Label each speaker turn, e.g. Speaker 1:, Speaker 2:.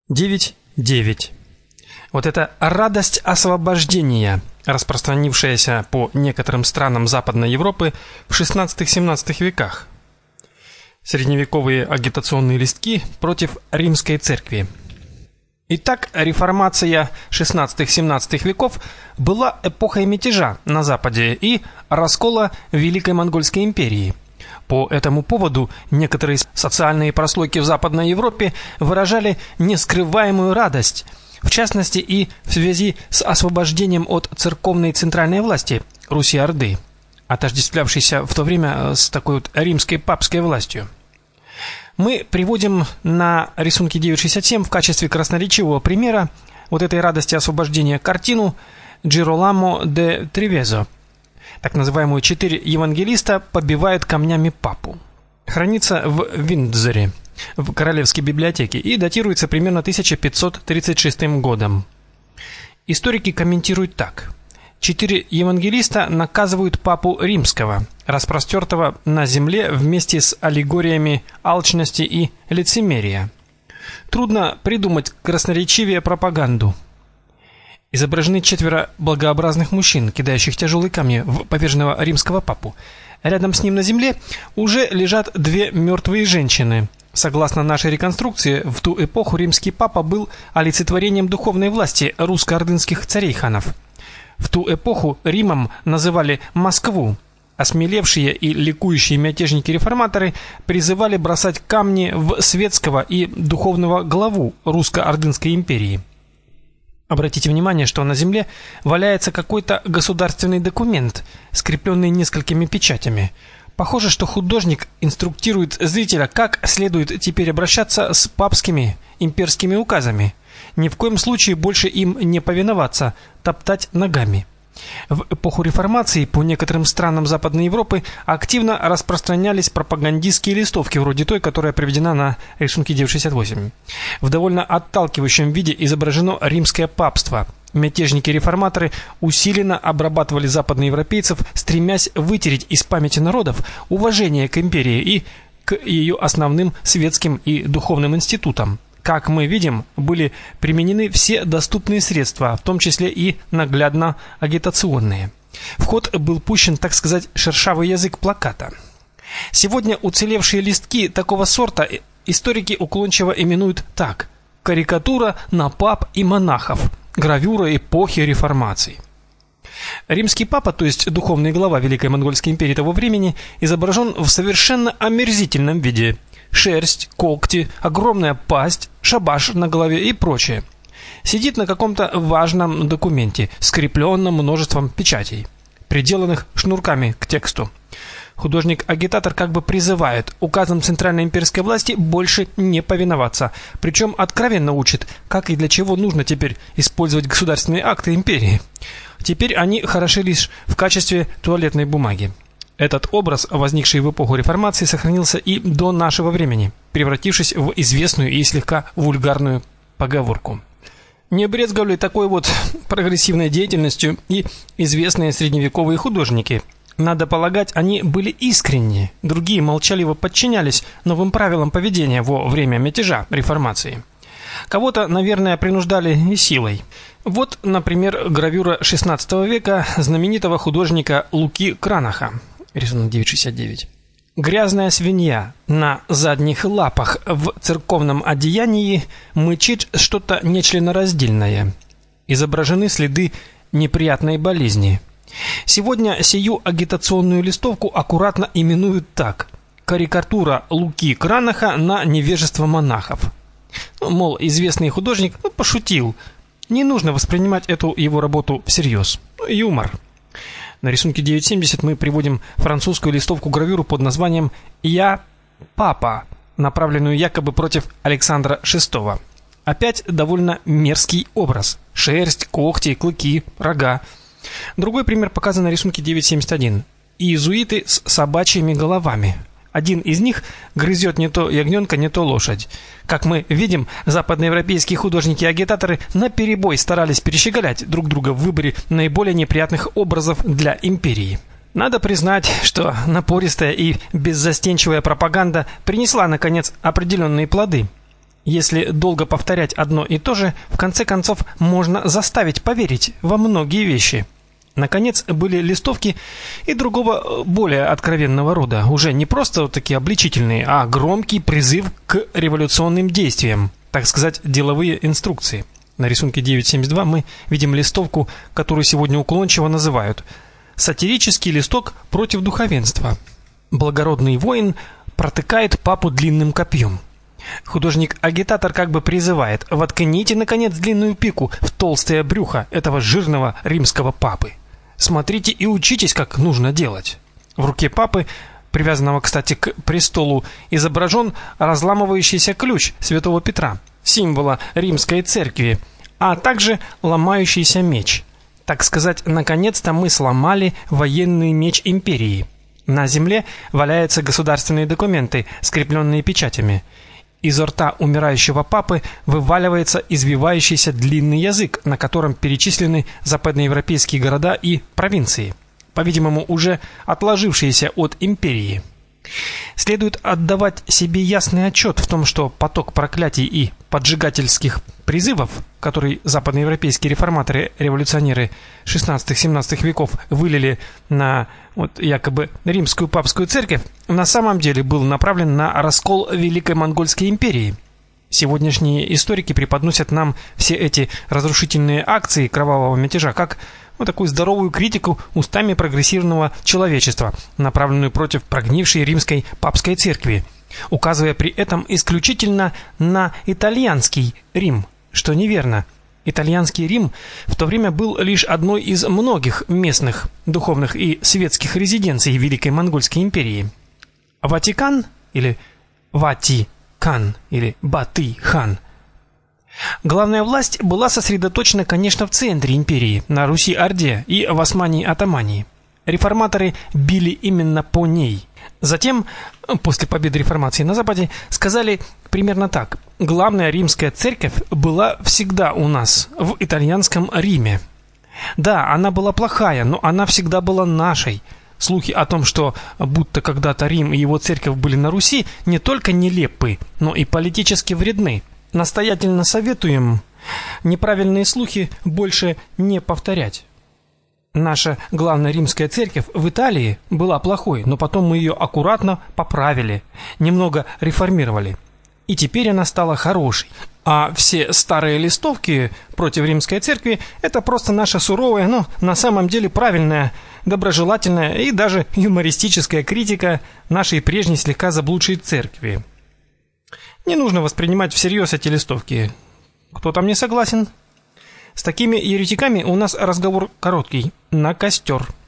Speaker 1: 9.9. Вот эта радость освобождения, распространившаяся по некоторым странам Западной Европы в XVI-XVII веках. Средневековые агитационные листки против римской церкви. Итак, реформация XVI-XVII веков была эпохой мятежа на Западе и раскола Великой Монгольской империи. По этому поводу некоторые социальные прослойки в Западной Европе выражали нескрываемую радость, в частности и в связи с освобождением от церковной центральной власти Руси-Орды, отождествлявшейся в то время с такой вот римской папской властью. Мы приводим на рисунке 9.67 в качестве красноречивого примера вот этой радости освобождения картину Джироламо де Тревезо, так называемую «Четыре евангелиста побивают камнями папу». Хранится в Виндзоре, в Королевской библиотеке, и датируется примерно 1536 годом. Историки комментируют так: четыре евангелиста наказывают папу римского, распростертого на земле вместе с аллегориями алчности и лицемерия. Трудно придумать красноречивее пропаганду. Изображены четверо благообразных мужчин, кидающих тяжелые камни в поверженного римского папу. Рядом с ним на земле уже лежат две мертвые женщины. Согласно нашей реконструкции, в ту эпоху римский папа был олицетворением духовной власти русско-ордынских царей-ханов. В ту эпоху Римом называли Москву. Осмелевшие и ликующие мятежники-реформаторы призывали бросать камни в светского и духовного главу русско-ордынской империи. Обратите внимание, что на земле валяется какой-то государственный документ, скрепленный несколькими печатями. Похоже, что художник инструктирует зрителя, как следует теперь обращаться с папскими имперскими указами. Ни в коем случае больше им не повиноваться, топтать ногами. В эпоху реформации по некоторым странам Западной Европы активно распространялись пропагандистские листовки, вроде той, которая приведена на рисунке 9.68. В довольно отталкивающем виде изображено римское папство. Мятежники-реформаторы усиленно обрабатывали западноевропейцев, стремясь вытереть из памяти народов уважение к империи и к ее основным светским и духовным институтам. Как мы видим, были применены все доступные средства, в том числе и наглядно агитационные. В ход был пущен, так сказать, шершавый язык плаката. Сегодня уцелевшие листки такого сорта историки уклончиво именуют так: карикатура на пап и монахов, гравюра эпохи реформации. Римский папа, то есть духовный глава Великой Монгольской империи того времени, изображен в совершенно омерзительном виде. Шерсть, когти, огромная пасть, шабаш на голове и прочее. Сидит на каком-то важном документе, скрепленном множеством печатей, приделанных шнурками к тексту. Художник-агитатор как бы призывает указам центральной имперской власти больше не повиноваться, причем откровенно учит, как и для чего нужно теперь использовать государственные акты империи. Теперь они хороши лишь в качестве туалетной бумаги. Этот образ, возникший в эпоху реформации, сохранился и до нашего времени, превратившись в известную и слегка вульгарную поговорку. Не брезговали такой вот прогрессивной деятельностью и известные средневековые художники. Надо полагать, они были искренни, другие молчаливо подчинялись новым правилам поведения во время мятежа реформации. Кого-то, наверное, принуждали и силой. Вот, например, гравюра XVI века знаменитого художника Луки Кранаха. Рисунок 9.69. Грязная свинья на задних лапах в церковном одеянии мычит что-то нечленораздельное. Изображены следы неприятной болезни. Сегодня сию агитационную листовку аккуратно именуют так: карикатура Луки Кранаха на невежество монахов. Мол, известный художник пошутил. Не нужно воспринимать эту его работу всерьез. Юмор. На рисунке 9.70 мы приводим французскую листовку-гравюру под названием «Я папа», направленную якобы против Александра VI. Опять довольно мерзкий образ: шерсть, когти, клыки, рога. Другой пример показан на рисунке 9.71. Иезуиты с собачьими головами. Один из них грызет не то ягненка, не то лошадь. Как мы видим, западноевропейские художники-агитаторы наперебой старались перещеголять друг друга в выборе наиболее неприятных образов для империи. Надо признать, что напористая и беззастенчивая пропаганда принесла, наконец, определенные плоды. Если долго повторять одно и то же, в конце концов можно заставить поверить во многие вещи. Наконец, были листовки и другого, более откровенного рода, уже не просто вот такие обличительные, а громкий призыв к революционным действиям, так сказать, деловые инструкции. На рисунке 9.72 мы видим листовку, которую сегодня уклончиво называют «Сатирический листок против духовенства». Благородный воин протыкает папу длинным копьем. Художник-агитатор как бы призывает: воткните, наконец, длинную пику в толстое брюхо этого жирного римского папы. Смотрите и учитесь, как нужно делать. В руке папы, привязанного, кстати, к престолу, изображен разламывающийся ключ святого Петра, символа римской церкви, а также ломающийся меч. Так сказать, наконец-то мы сломали военный меч империи. На земле валяются государственные документы, скрепленные печатями. Из рта умирающего папы вываливается извивающийся длинный язык, на котором перечислены западноевропейские города и провинции, по-видимому, уже отложившиеся от империи. Следует отдавать себе ясный отчет в том, что поток проклятий и поджигательских призывов, который западноевропейские реформаторы-революционеры 16-17 веков вылили на якобы римскую папскую церковь, на самом деле был направлен на раскол Великой Монгольской империи. Сегодняшние историки преподносят нам все эти разрушительные акции кровавого мятежа как такую здоровую критику устами прогрессивного человечества, направленную против прогнившей римской папской церкви, указывая при этом исключительно на итальянский Рим, что неверно. Итальянский Рим в то время был лишь одной из многих местных духовных и светских резиденций Великой Монгольской империи. Ватикан или Вати-хан или Баты-хан. Главная власть была сосредоточена, конечно, в центре империи, на Руси-Орде и в Османии-Атамании. Реформаторы били именно по ней. Затем, после победы реформации на Западе, сказали примерно так: главная римская церковь была всегда у нас, в итальянском Риме. Да, она была плохая, но она всегда была нашей. Слухи о том, что будто когда-то Рим и его церковь были на Руси, не только нелепы, но и политически вредны. Настоятельно советуем неправильные слухи больше не повторять. Наша главная римская церковь в Италии была плохой, но потом мы ее аккуратно поправили, немного реформировали. И теперь она стала хорошей. А все старые листовки против римской церкви – это просто наша суровая, но на самом деле правильная, доброжелательная и даже юмористическая критика нашей прежней слегка заблудшей церкви. Не нужно воспринимать всерьез эти листовки. Кто там не согласен? С такими еретиками у нас разговор короткий, на костер.